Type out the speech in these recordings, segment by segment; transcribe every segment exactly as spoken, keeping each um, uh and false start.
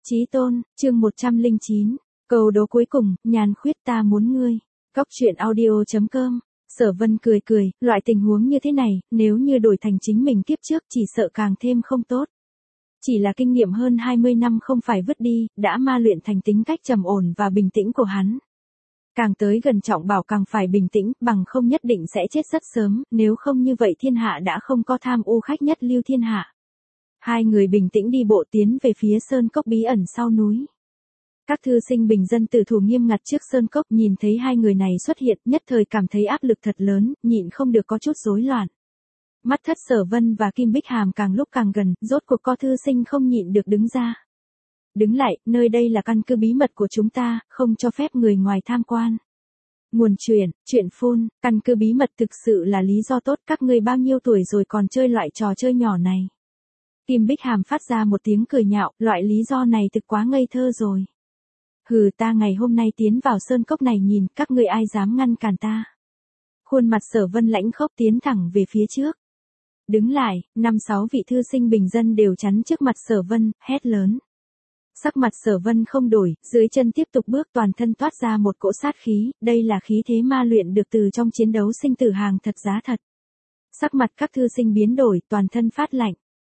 Chí tôn, chương một trăm lẻ chín, câu đố cuối cùng, Nhan Khuyết ta muốn ngươi. Góc truyện audio chấm com. Sở Vân cười cười, loại tình huống như thế này, nếu như đổi thành chính mình kiếp trước chỉ sợ càng thêm không tốt. Chỉ là kinh nghiệm hơn hai mươi năm không phải vứt đi, đã ma luyện thành tính cách trầm ổn và bình tĩnh của hắn. Càng tới gần Trọng Bảo càng phải bình tĩnh, bằng không nhất định sẽ chết rất sớm, nếu không như vậy thiên hạ đã không có tham ô khách nhất lưu thiên hạ. Hai người bình tĩnh đi bộ tiến về phía sơn cốc bí ẩn sau núi. Các thư sinh bình dân tử thủ nghiêm ngặt trước sơn cốc nhìn thấy hai người này xuất hiện nhất thời cảm thấy áp lực thật lớn, nhịn không được có chút rối loạn. Mắt Thất Sở Vân và Kim Bích Hàm càng lúc càng gần, rốt cuộc có thư sinh không nhịn được đứng ra. Đứng lại, nơi đây là căn cứ bí mật của chúng ta, không cho phép người ngoài tham quan. Nguồn truyền, chuyện phun, căn cứ bí mật thực sự là lý do tốt, các ngươi bao nhiêu tuổi rồi còn chơi loại trò chơi nhỏ này. Kim Bích Hàm phát ra một tiếng cười nhạo, loại lý do này thực quá ngây thơ rồi. Hừ, ta ngày hôm nay tiến vào sơn cốc này nhìn, các ngươi ai dám ngăn cản ta. Khuôn mặt Sở Vân lãnh khốc tiến thẳng về phía trước. Đứng lại, năm sáu vị thư sinh bình dân đều chắn trước mặt Sở Vân, hét lớn. Sắc mặt Sở Vân không đổi, dưới chân tiếp tục bước, toàn thân toát ra một cỗ sát khí, đây là khí thế ma luyện được từ trong chiến đấu sinh tử hàng thật giá thật. Sắc mặt các thư sinh biến đổi, toàn thân phát lạnh.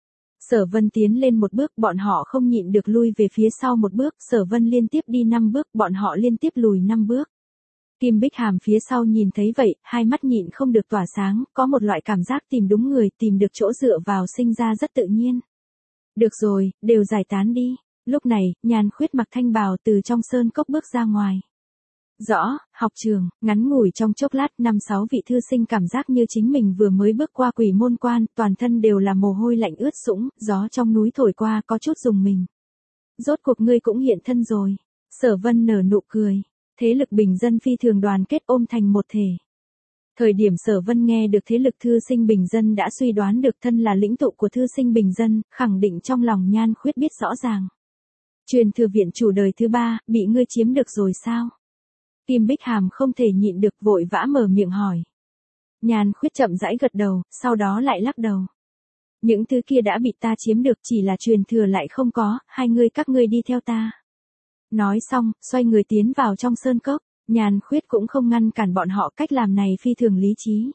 Sở Vân tiến lên một bước, bọn họ không nhịn được lui về phía sau một bước, Sở Vân liên tiếp đi năm bước, bọn họ liên tiếp lùi năm bước. Kim Bích Hàm phía sau nhìn thấy vậy, hai mắt nhịn không được tỏa sáng, có một loại cảm giác tìm đúng người, tìm được chỗ dựa vào sinh ra rất tự nhiên. Được rồi, đều giải tán đi. Lúc này, Nhan Khuyết mặc thanh bào từ trong sơn cốc bước ra ngoài. Rõ, học trường, ngắn ngủi trong chốc lát, năm sáu vị thư sinh cảm giác như chính mình vừa mới bước qua quỷ môn quan, toàn thân đều là mồ hôi lạnh ướt sũng, gió trong núi thổi qua có chút rùng mình. Rốt cuộc ngươi cũng hiện thân rồi. Sở Vân nở nụ cười. Thế lực bình dân phi thường đoàn kết ôm thành một thể. Thời điểm Sở Vân nghe được thế lực thư sinh bình dân đã suy đoán được thân là lĩnh tụ của thư sinh bình dân, khẳng định trong lòng Nhan Khuyết biết rõ ràng. Truyền thừa viện chủ đời thứ ba, bị ngươi chiếm được rồi sao? Kim Bích Hàm không thể nhịn được vội vã mở miệng hỏi. Nhan Khuyết chậm rãi gật đầu, sau đó lại lắc đầu. Những thứ kia đã bị ta chiếm được, chỉ là truyền thừa lại không có, hai người các ngươi đi theo ta. Nói xong, xoay người tiến vào trong sơn cốc, Nhan Khuyết cũng không ngăn cản bọn họ, cách làm này phi thường lý trí.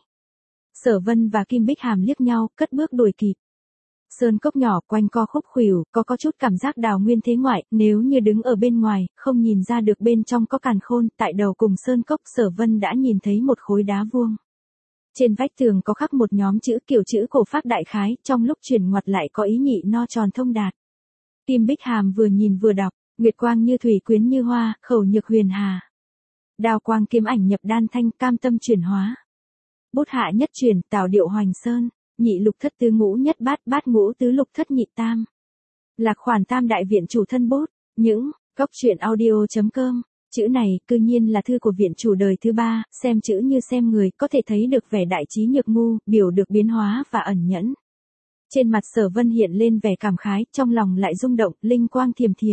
Sở Vân và Kim Bích Hàm liếc nhau, cất bước đuổi kịp. Sơn cốc nhỏ quanh co khúc khuỷu, có có chút cảm giác đào nguyên thế ngoại, nếu như đứng ở bên ngoài, không nhìn ra được bên trong có càn khôn, tại đầu cùng sơn cốc Sở Vân đã nhìn thấy một khối đá vuông. Trên vách tường có khắc một nhóm chữ kiểu chữ cổ phác đại khái, trong lúc chuyển ngoặt lại có ý nhị no tròn thông đạt. Kim Bích Hàm vừa nhìn vừa đọc, nguyệt quang như thủy quyến như hoa, khẩu nhược huyền hà. Đào quang kiếm ảnh nhập đan thanh, cam tâm chuyển hóa. Bút hạ nhất chuyển, tảo điệu hoành sơn. Nhị lục thất tứ ngũ nhất bát, bát ngũ tứ lục thất nhị tam. Lạc khoản tam đại viện chủ thân bút, những, góc truyện audio chấm com. Chữ này, cư nhiên là thư của viện chủ đời thứ ba, xem chữ như xem người, có thể thấy được vẻ đại trí nhược ngu, biểu được biến hóa và ẩn nhẫn. Trên mặt Sở Vân hiện lên vẻ cảm khái, trong lòng lại rung động, linh quang thiềm thiềm.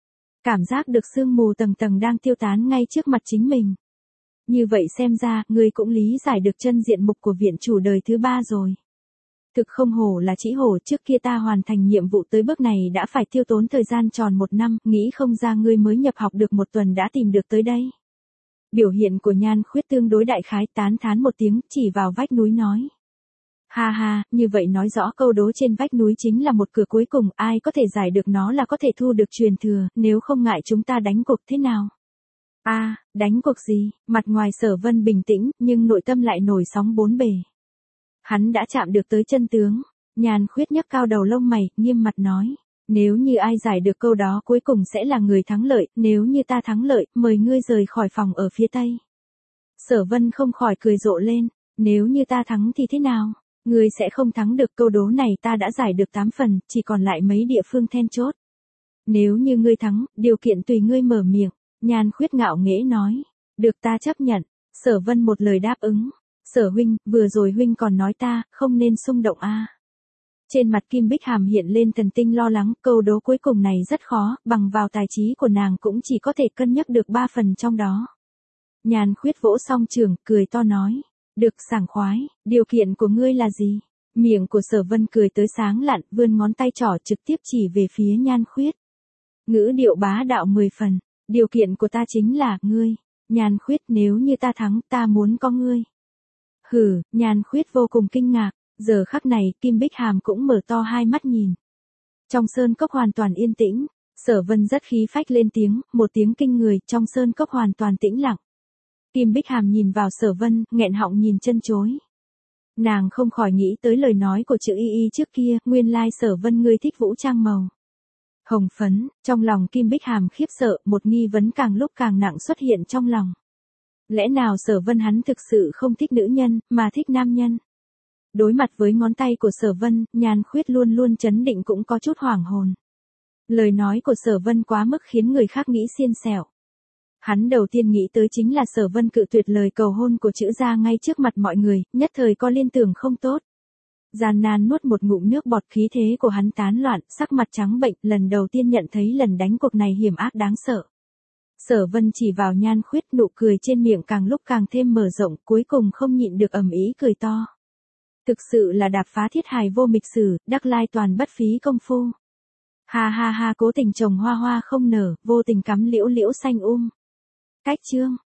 Cảm giác được sương mù tầng tầng đang tiêu tán ngay trước mặt chính mình. Như vậy xem ra, người cũng lý giải được chân diện mục của viện chủ đời thứ ba rồi. Thực không hổ là chỉ hổ, trước kia ta hoàn thành nhiệm vụ tới bước này đã phải tiêu tốn thời gian tròn một năm, nghĩ không ra ngươi mới nhập học được một tuần đã tìm được tới đây. Biểu hiện của Nhan Khuyết tương đối đại khái, tán thán một tiếng, chỉ vào vách núi nói. Ha ha, như vậy nói rõ câu đố trên vách núi chính là một cửa cuối cùng, ai có thể giải được nó là có thể thu được truyền thừa, nếu không ngại chúng ta đánh cuộc thế nào? A, à, đánh cuộc gì? Mặt ngoài Sở Vân bình tĩnh, nhưng nội tâm lại nổi sóng bốn bề. Hắn đã chạm được tới chân tướng. Nhan Khuyết nhấc cao đầu lông mày, nghiêm mặt nói. Nếu như ai giải được câu đó cuối cùng sẽ là người thắng lợi, nếu như ta thắng lợi, mời ngươi rời khỏi phòng ở phía tây. Sở Vân không khỏi cười rộ lên. Nếu như ta thắng thì thế nào? Ngươi sẽ không thắng được, câu đố này ta đã giải được tám phần, chỉ còn lại mấy địa phương then chốt. Nếu như ngươi thắng, điều kiện tùy ngươi mở miệng. Nhan Khuyết ngạo nghễ nói. Được, ta chấp nhận. Sở Vân một lời đáp ứng. Sở huynh, vừa rồi huynh còn nói ta, không nên xung động a. À. Trên mặt Kim Bích Hàm hiện lên thần tinh lo lắng, câu đố cuối cùng này rất khó, bằng vào tài trí của nàng cũng chỉ có thể cân nhắc được ba phần trong đó. Nhan Khuyết vỗ song trường, cười to nói. Được, sảng khoái, điều kiện của ngươi là gì? Miệng của Sở Vân cười tới sáng lạn, vươn ngón tay trỏ trực tiếp chỉ về phía Nhan Khuyết. ngữ điệu bá đạo mười phần, điều kiện của ta chính là, ngươi, Nhan Khuyết, nếu như ta thắng, ta muốn có ngươi. Hừ, Nhan Khuyết vô cùng kinh ngạc, giờ khắc này, Kim Bích Hàm cũng mở to hai mắt nhìn. Trong sơn cốc hoàn toàn yên tĩnh, Sở Vân rất khí phách lên tiếng, một tiếng kinh người, trong sơn cốc hoàn toàn tĩnh lặng. Kim Bích Hàm nhìn vào Sở Vân, nghẹn họng nhìn chân chối. Nàng không khỏi nghĩ tới lời nói của chữ y y trước kia, nguyên lai Sở Vân ngươi thích vũ trang màu hồng phấn, trong lòng Kim Bích Hàm khiếp sợ, một nghi vấn càng lúc càng nặng xuất hiện trong lòng. Lẽ nào Sở Vân hắn thực sự không thích nữ nhân, mà thích nam nhân? Đối mặt với ngón tay của Sở Vân, Nhan Khuyết luôn luôn trấn định cũng có chút hoảng hồn. Lời nói của Sở Vân quá mức khiến người khác nghĩ xiên xẻo. Hắn đầu tiên nghĩ tới chính là Sở Vân cự tuyệt lời cầu hôn của chữ gia ngay trước mặt mọi người, nhất thời có liên tưởng không tốt. Gian nan nuốt một ngụm nước bọt, khí thế của hắn tán loạn, sắc mặt trắng bệnh, lần đầu tiên nhận thấy lần đánh cuộc này hiểm ác đáng sợ. Sở Vân chỉ vào Nhan Khuyết, nụ cười trên miệng càng lúc càng thêm mở rộng, cuối cùng không nhịn được ầm ĩ cười to. Thực sự là đạp phá thiết hài vô mịch sử, đắc lai toàn bất phí công phu. Ha ha ha, cố tình trồng hoa hoa không nở, vô tình cắm liễu liễu xanh um. Cách chương